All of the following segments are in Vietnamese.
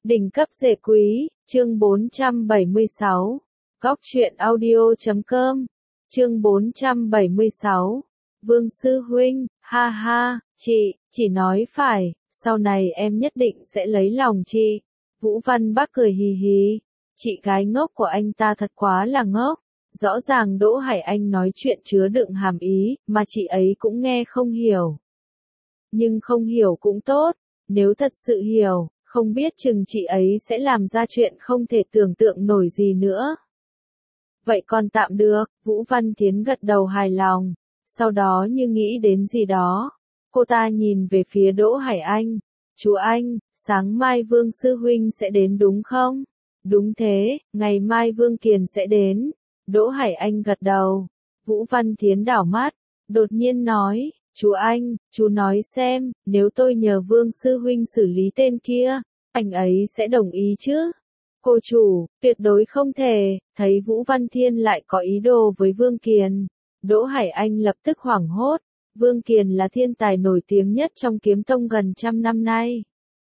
Đỉnh cấp rể quý, chương 476. Góc truyện audio.com. Chương 476. Vương sư huynh, ha ha, chị nói phải, sau này em nhất định sẽ lấy lòng chị. Vũ Văn Bác cười hì hì, chị gái ngốc của anh ta thật quá là ngốc. Rõ ràng Đỗ Hải Anh nói chuyện chứa đựng hàm ý, mà chị ấy cũng nghe không hiểu. Nhưng không hiểu cũng tốt, nếu thật sự hiểu, không biết chừng chị ấy sẽ làm ra chuyện không thể tưởng tượng nổi gì nữa. Vậy còn tạm được, Vũ Văn Thiến gật đầu hài lòng, sau đó như nghĩ đến gì đó. Cô ta nhìn về phía Đỗ Hải Anh, chú anh, sáng mai Vương Sư Huynh sẽ đến đúng không? Đúng thế, ngày mai Vương Kiền sẽ đến. Đỗ Hải Anh gật đầu, Vũ Văn Thiến đảo mắt, đột nhiên nói, chú anh, chú nói xem, nếu tôi nhờ Vương Sư Huynh xử lý tên kia, anh ấy sẽ đồng ý chứ? Cô chủ, tuyệt đối không thể. Thấy Vũ Văn Thiên lại có ý đồ với Vương Kiền, Đỗ Hải Anh lập tức hoảng hốt. Vương Kiền là thiên tài nổi tiếng nhất trong kiếm tông gần trăm năm nay.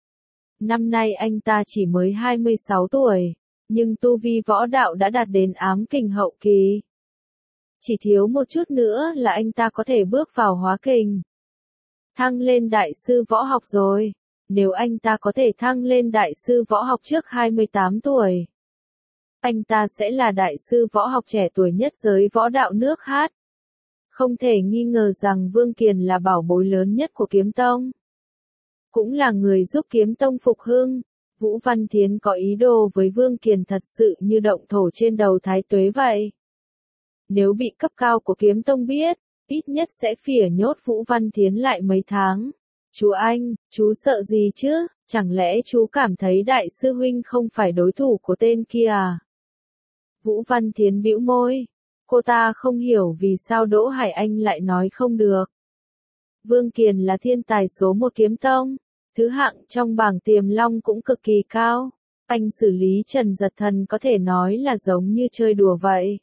Năm nay anh ta chỉ mới 26 tuổi, nhưng tu vi võ đạo đã đạt đến ám kình hậu kỳ. Chỉ thiếu một chút nữa là anh ta có thể bước vào hóa kình. Thăng lên đại sư võ học rồi. Nếu anh ta có thể thăng lên đại sư võ học trước 28 tuổi, anh ta sẽ là đại sư võ học trẻ tuổi nhất giới võ đạo nước Hát. Không thể nghi ngờ rằng Vương Kiền là bảo bối lớn nhất của kiếm tông. Cũng là người giúp kiếm tông phục hưng. Vũ Văn Thiến có ý đồ với Vương Kiền thật sự như động thổ trên đầu Thái Tuế vậy. Nếu bị cấp cao của kiếm tông biết, ít nhất sẽ phỉa nhốt Vũ Văn Thiến lại mấy tháng. Chú anh, chú sợ gì chứ, chẳng lẽ chú cảm thấy đại sư huynh không phải đối thủ của tên kia à? Vũ Văn Thiến bĩu môi, cô ta không hiểu vì sao Đỗ Hải Anh lại nói không được. Vương Kiền là thiên tài số 1 kiếm tông, thứ hạng trong bảng tiềm long cũng cực kỳ cao, anh xử lý Trần Giật Thần có thể nói là giống như chơi đùa vậy.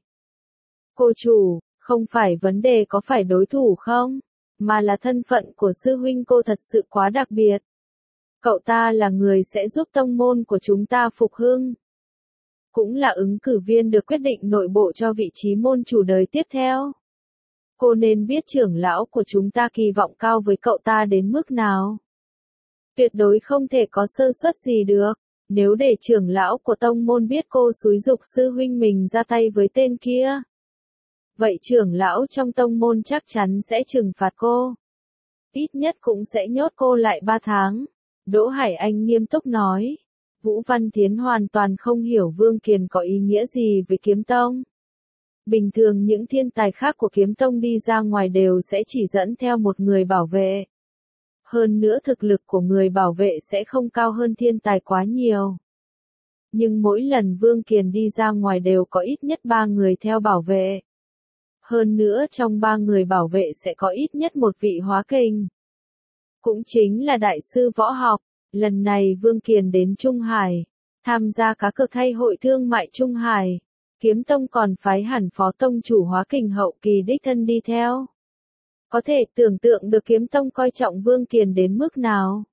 Cô chủ, không phải vấn đề có phải đối thủ không? Mà là thân phận của sư huynh cô thật sự quá đặc biệt. Cậu ta là người sẽ giúp tông môn của chúng ta phục hưng. Cũng là ứng cử viên được quyết định nội bộ cho vị trí môn chủ đời tiếp theo. Cô nên biết trưởng lão của chúng ta kỳ vọng cao với cậu ta đến mức nào. Tuyệt đối không thể có sơ suất gì được. Nếu để trưởng lão của tông môn biết cô xúi giục sư huynh mình ra tay với tên kia, vậy trưởng lão trong tông môn chắc chắn sẽ trừng phạt cô. Ít nhất cũng sẽ nhốt cô lại 3 tháng. Đỗ Hải Anh nghiêm túc nói. Vũ Văn Thiến hoàn toàn không hiểu Vương Kiền có ý nghĩa gì với kiếm tông. Bình thường những thiên tài khác của kiếm tông đi ra ngoài đều sẽ chỉ dẫn theo một người bảo vệ. Hơn nữa thực lực của người bảo vệ sẽ không cao hơn thiên tài quá nhiều. Nhưng mỗi lần Vương Kiền đi ra ngoài đều có ít nhất 3 người theo bảo vệ. Hơn nữa trong 3 người bảo vệ sẽ có ít nhất một vị hóa kình. Cũng chính là đại sư võ học. Lần này Vương Kiền đến Trung Hải, tham gia cá cược thay hội thương mại Trung Hải. Kiếm tông còn phái hẳn phó tông chủ hóa kình hậu kỳ đích thân đi theo. Có thể tưởng tượng được kiếm tông coi trọng Vương Kiền đến mức nào.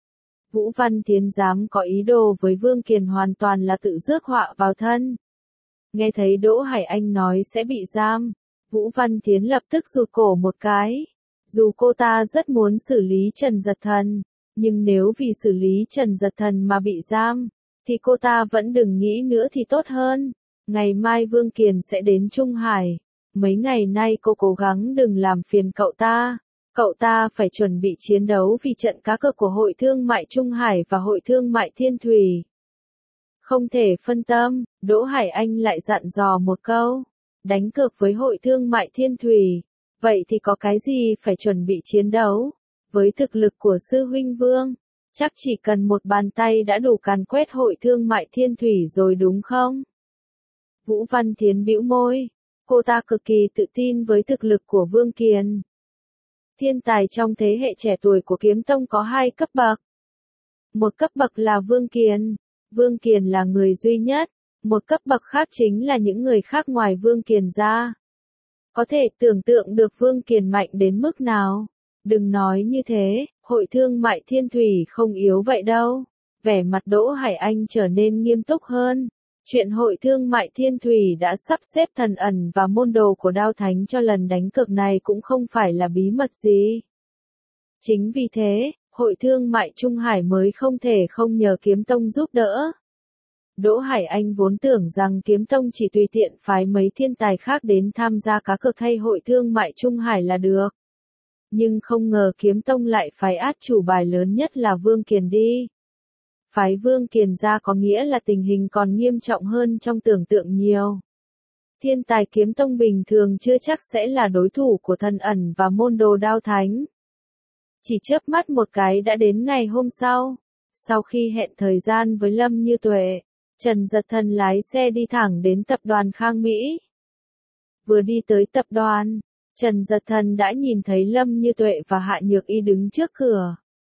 Vũ Văn Thiến dám có ý đồ với Vương Kiền hoàn toàn là tự rước họa vào thân. Nghe thấy Đỗ Hải Anh nói sẽ bị giam, Vũ Văn Thiến lập tức rụt cổ một cái. Dù cô ta rất muốn xử lý Trần Giật Thần, nhưng nếu vì xử lý Trần Giật Thần mà bị giam, thì cô ta vẫn đừng nghĩ nữa thì tốt hơn. Ngày mai Vương Kiền sẽ đến Trung Hải. Mấy ngày nay cô cố gắng đừng làm phiền cậu ta. Cậu ta phải chuẩn bị chiến đấu vì trận cá cược của Hội Thương mại Trung Hải và Hội Thương mại Thiên Thủy. Không thể phân tâm, Đỗ Hải Anh lại dặn dò một câu. Đánh cược với Hội Thương mại Thiên Thủy. Vậy thì có cái gì phải chuẩn bị chiến đấu? Với thực lực của sư huynh Vương, chắc chỉ cần một bàn tay đã đủ càn quét Hội Thương mại Thiên Thủy rồi đúng không? Vũ Văn Thiến bĩu môi. Cô ta cực kỳ tự tin với thực lực của Vương Kiền. Thiên tài trong thế hệ trẻ tuổi của kiếm tông có 2 cấp bậc. Một cấp bậc là Vương Kiền. Vương Kiền là người duy nhất. Một cấp bậc khác chính là những người khác ngoài Vương Kiền ra. Có thể tưởng tượng được Vương Kiền mạnh đến mức nào. Đừng nói như thế, Hội Thương mại Thiên Thủy không yếu vậy đâu. vẻ mặt Đỗ Hải Anh trở nên nghiêm túc hơn. Chuyện hội thương mại Thiên Thủy đã sắp xếp thần ẩn và môn đồ của Đao Thánh cho lần đánh cược này cũng không phải là bí mật gì. Chính vì thế, hội thương mại Trung Hải mới không thể không nhờ Kiếm Tông giúp đỡ. Đỗ Hải Anh vốn tưởng rằng Kiếm Tông chỉ tùy tiện phái mấy thiên tài khác đến tham gia cá cược thay hội thương mại Trung Hải là được. Nhưng không ngờ Kiếm Tông lại phái át chủ bài lớn nhất là Vương Kiền đi. Phái Vương Kiền ra có nghĩa là tình hình còn nghiêm trọng hơn trong tưởng tượng nhiều. Thiên tài Kiếm Tông bình thường chưa chắc sẽ là đối thủ của thần ẩn và môn đồ Đao Thánh. Chỉ chớp mắt một cái đã đến ngày hôm sau. Sau khi hẹn thời gian với Lâm Như Tuệ, Trần Giật Thần lái xe đi thẳng đến tập đoàn Khang Mỹ. Vừa đi tới tập đoàn, Trần Giật Thần đã nhìn thấy Lâm Như Tuệ và Hạ Nhược Y đứng trước cửa.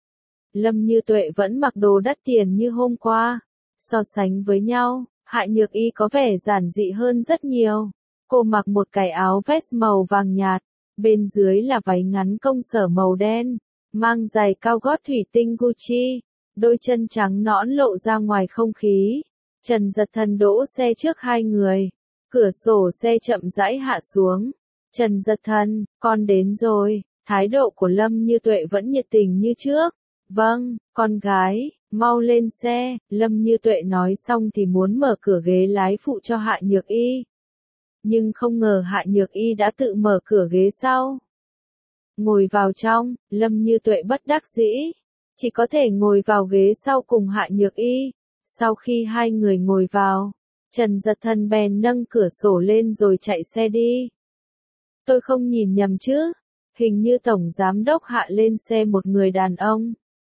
Lâm Như Tuệ vẫn mặc đồ đắt tiền như hôm qua. So sánh với nhau, Hạ Nhược Y có vẻ giản dị hơn rất nhiều. Cô mặc một cái áo vest màu vàng nhạt, bên dưới là váy ngắn công sở màu đen, mang giày cao gót thủy tinh Gucci, đôi chân trắng nõn lộ ra ngoài không khí. Trần Giật Thần đỗ xe trước hai người, cửa sổ xe chậm rãi hạ xuống. Trần Giật Thần, con đến rồi. Thái độ của Lâm Như Tuệ vẫn nhiệt tình như trước. Vâng, con gái, mau lên xe. Lâm Như Tuệ nói xong thì muốn mở cửa ghế lái phụ cho Hạ Nhược Y. Nhưng không ngờ Hạ Nhược Y đã tự mở cửa ghế sau. Ngồi vào trong, Lâm Như Tuệ bất đắc dĩ, chỉ có thể ngồi vào ghế sau cùng Hạ Nhược Y. Sau khi hai người ngồi vào, Trần Giật Thần bèn nâng cửa sổ lên rồi chạy xe đi. Tôi không nhìn nhầm chứ, hình như Tổng Giám Đốc Hạ lên xe một người đàn ông.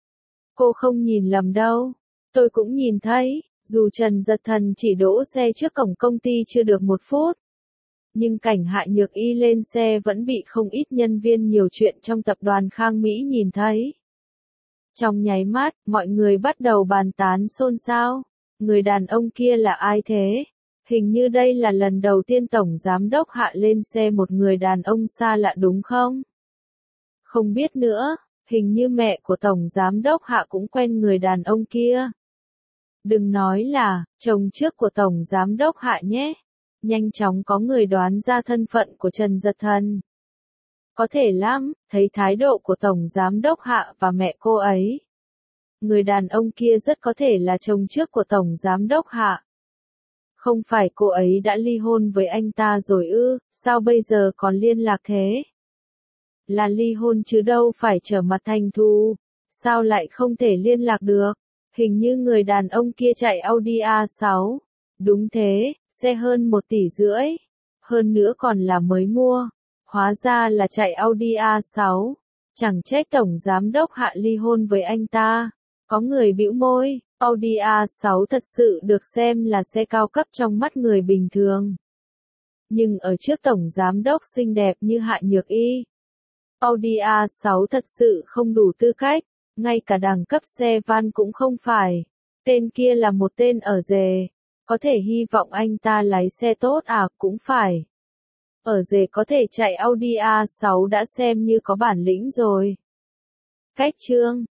Cô không nhìn lầm đâu, tôi cũng nhìn thấy, dù Trần Giật Thần chỉ đỗ xe trước cổng công ty chưa được một phút. Nhưng cảnh Hạ Nhược Y lên xe vẫn bị không ít nhân viên nhiều chuyện trong tập đoàn Khang Mỹ nhìn thấy. Trong nháy mắt, mọi người bắt đầu bàn tán xôn xao. Người đàn ông kia là ai thế? Hình như đây là lần đầu tiên Tổng Giám Đốc Hạ lên xe một người đàn ông xa lạ đúng không? Không biết nữa, hình như mẹ của Tổng Giám Đốc Hạ cũng quen người đàn ông kia. Đừng nói là, chồng trước của Tổng Giám Đốc Hạ nhé. Nhanh chóng có người đoán ra thân phận của Trần Giật Thần. Có thể lắm, thấy thái độ của Tổng Giám Đốc Hạ và mẹ cô ấy. Người đàn ông kia rất có thể là chồng trước của Tổng Giám Đốc Hạ. Không phải cô ấy đã ly hôn với anh ta rồi ư, sao bây giờ còn liên lạc thế? Là ly hôn chứ đâu phải trở mặt thành thù, sao lại không thể liên lạc được? Hình như người đàn ông kia chạy Audi A6. Đúng thế, xe hơn 1,5 tỷ. Hơn nữa còn là mới mua. Hóa ra là chạy Audi A6. Chẳng trách Tổng Giám Đốc Hạ ly hôn với anh ta. Có người bĩu môi, Audi A6 thật sự được xem là xe cao cấp trong mắt người bình thường. Nhưng ở trước Tổng Giám Đốc xinh đẹp như Hạ Nhược Y, Audi A6 thật sự không đủ tư cách, ngay cả đẳng cấp xe van cũng không phải. Tên kia là một tên ở rề. Có thể hy vọng anh ta lái xe tốt à, cũng phải. Ở rể có thể chạy Audi A6 đã xem như có bản lĩnh rồi. Cách chương